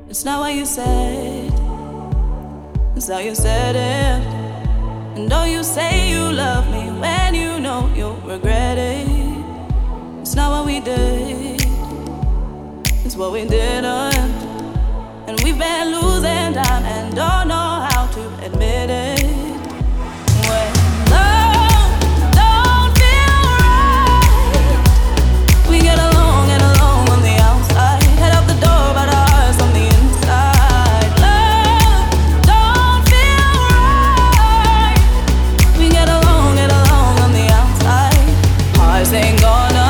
It's not what you said, it's how you said it. And don't you say you love me when you know you'll regret it. It's not what we did, it's what we didn't. And we've been losing time and don't know how to admit it. When love don't feel right, we get along on the outside, head out the door but our hearts on the inside. Love don't feel right, we get along on the outside. Hearts ain't gonna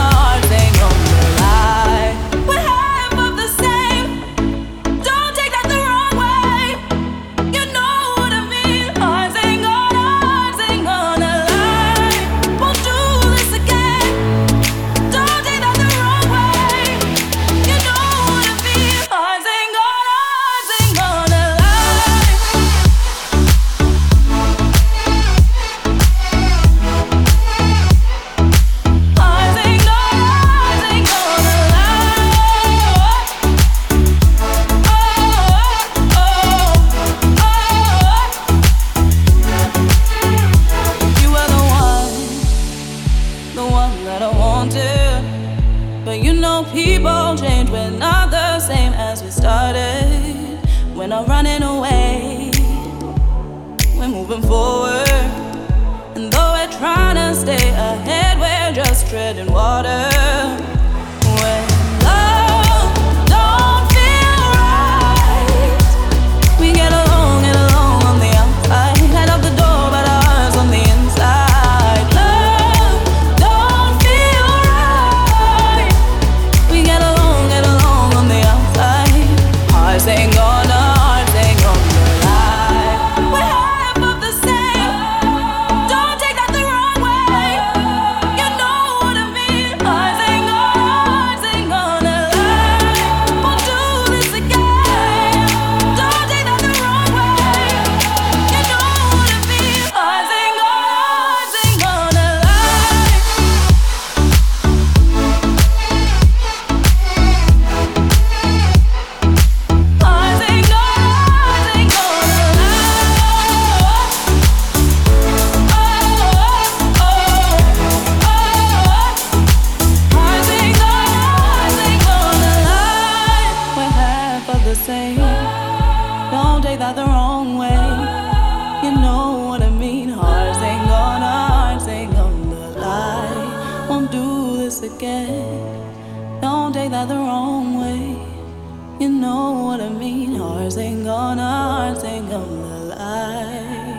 lie. We're half of the same, don't take that the wrong way. You know what I mean. Hearts ain't gonna lie. Won't do this again. Don't take that the wrong way. You know what I mean. Hearts ain't gonna lie. Hearts ain't gonna lie. You were the one that I wanted. But you know people change, we're not the same as we started. We're not running away, we're moving forward. And though we're trying to stay ahead, we're just treading water. When love don't feel right, we get along on the outside, head out the door but our hearts on the inside. Love don't feel right, we get along on the outside. Hearts ain't gonna lie. We're half of the same, don't take that the wrong way. You know what I mean. Hearts ain't gonna lie. Won't do this again. Don't take that the wrong way. You know what I mean. Hearts ain't gonna lie. Hearts ain't gonna lie. We're half of the same, don't take that the wrong way. You know what I mean. Hearts ain't gonna lie. Won't do this again. Don't take that the wrong way. You know what I mean. Hearts ain't gonna lie.